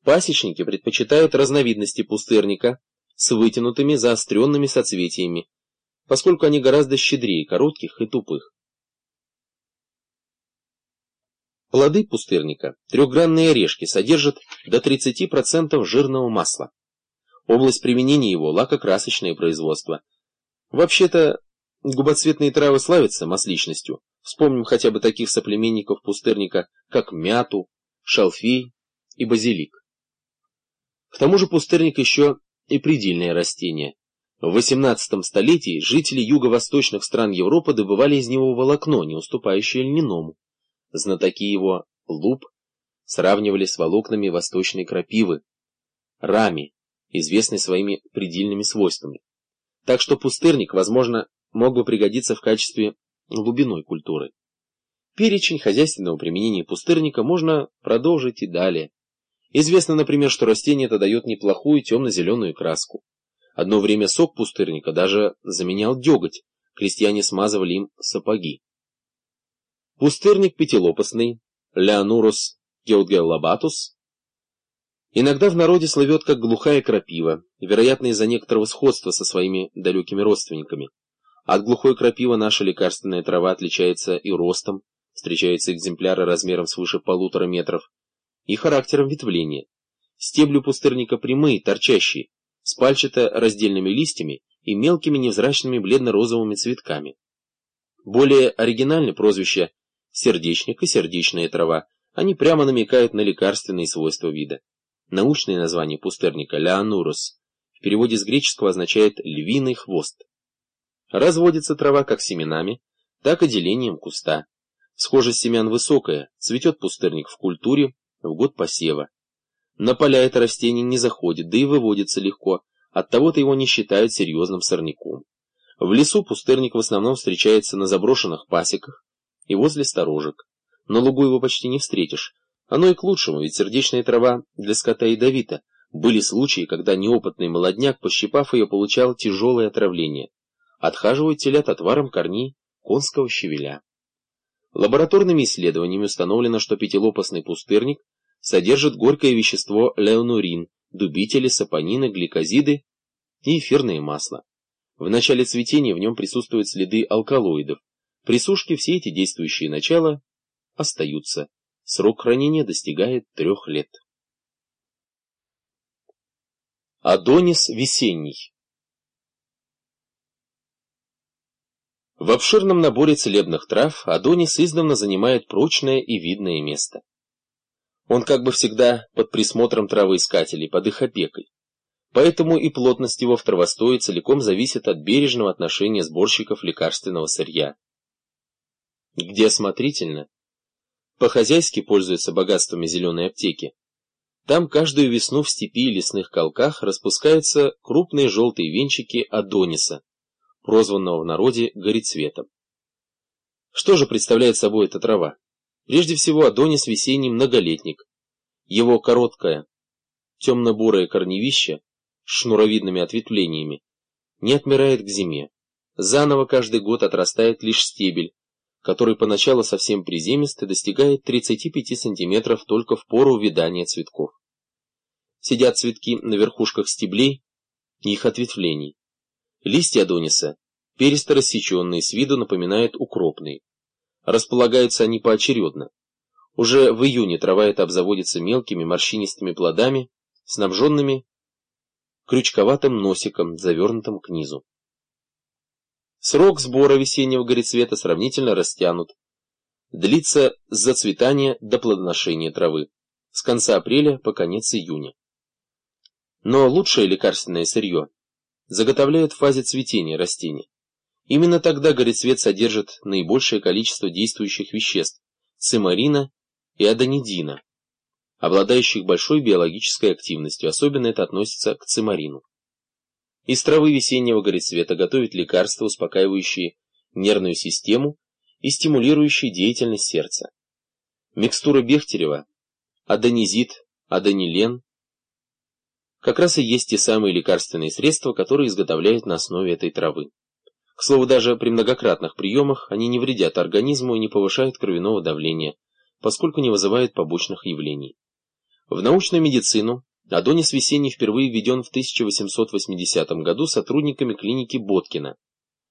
Пасечники предпочитают разновидности пустырника с вытянутыми заостренными соцветиями, поскольку они гораздо щедрее коротких и тупых. Плоды пустырника, трехгранные орешки, содержат до 30% жирного масла. Область применения его – лакокрасочное производство. Вообще-то, губоцветные травы славятся масличностью. Вспомним хотя бы таких соплеменников пустырника, как мяту, шалфей и базилик. К тому же пустырник еще и предельное растение. В XVIII столетии жители юго-восточных стран Европы добывали из него волокно, не уступающее льняному. Знатоки его луп сравнивали с волокнами восточной крапивы, рами, известной своими предельными свойствами. Так что пустырник, возможно, мог бы пригодиться в качестве глубинной культуры. Перечень хозяйственного применения пустырника можно продолжить и далее. Известно, например, что растение это дает неплохую темно-зеленую краску. Одно время сок пустырника даже заменял деготь, крестьяне смазывали им сапоги. Пустырник пятилопастный, Leonurus georgiolabatus, иногда в народе слывет как глухая крапива, вероятно из-за некоторого сходства со своими далекими родственниками. От глухой крапивы наша лекарственная трава отличается и ростом, встречаются экземпляры размером свыше 1,5 метров, и характером ветвления. Стебли пустырника прямые, торчащие, с пальчато-раздельными листьями и мелкими невзрачными бледно-розовыми цветками. Более оригинальны прозвища сердечник и сердечная трава, они прямо намекают на лекарственные свойства вида. Научное название пустырника Leonurus в переводе с греческого означает «львиный хвост». Разводится трава как семенами, так и делением куста. Схожесть семян высокая, цветет пустырник в культуре в год посева. На поля это растение не заходит, да и выводится легко, оттого-то его не считают серьезным сорняком. В лесу пустырник в основном встречается на заброшенных пасеках и возле сторожек. На лугу его почти не встретишь. Оно и к лучшему, ведь сердечная трава для скота ядовита. Были случаи, когда неопытный молодняк, пощипав ее, получал тяжелое отравление. Отхаживают телят отваром корней конского щавеля. Лабораторными исследованиями установлено, что пятилопастный пустырник содержит горькое вещество леонурин, дубители, сапонины, гликозиды и эфирное масло. В начале цветения в нем присутствуют следы алкалоидов. При сушке все эти действующие начала остаются. Срок хранения достигает 3 лет. Адонис весенний. В обширном наборе целебных трав адонис издавна занимает прочное и видное место. Он как бы всегда под присмотром травоискателей, под их опекой. Поэтому и плотность его в травостое целиком зависит от бережного отношения сборщиков лекарственного сырья. Где осмотрительно, по-хозяйски пользуются богатствами зеленой аптеки. Там каждую весну в степи и лесных колках распускаются крупные желтые венчики адониса, прозванного в народе горецветом. Что же представляет собой эта трава? Прежде всего, адонис весенний многолетник. Его короткое, темно-бурое корневище с шнуровидными ответвлениями не отмирает к зиме. Заново каждый год отрастает лишь стебель, который поначалу совсем приземист и достигает 35 сантиметров только в пору увядания цветков. Сидят цветки на верхушках стеблей и их ответвлений. Листья адониса перисто рассеченные, с виду напоминают укропные. Располагаются они поочередно. Уже в июне трава эта обзаводится мелкими морщинистыми плодами, снабженными крючковатым носиком, завернутым к низу. Срок сбора весеннего горецвета сравнительно растянут. Длится с зацветания до плодоношения травы, с конца апреля по конец июня. Но лучшее лекарственное сырье заготовляют в фазе цветения растения. Именно тогда горецвет содержит наибольшее количество действующих веществ – цимарина и адонидина, обладающих большой биологической активностью, особенно это относится к цимарину. Из травы весеннего горецвета готовят лекарства, успокаивающие нервную систему и стимулирующие деятельность сердца. Микстура Бехтерева, адонизит, адонилен – как раз и есть те самые лекарственные средства, которые изготовляют на основе этой травы. К слову, даже при многократных приемах они не вредят организму и не повышают кровяного давления, поскольку не вызывают побочных явлений. В научную медицину адонис весенний впервые введен в 1880 году сотрудниками клиники Боткина.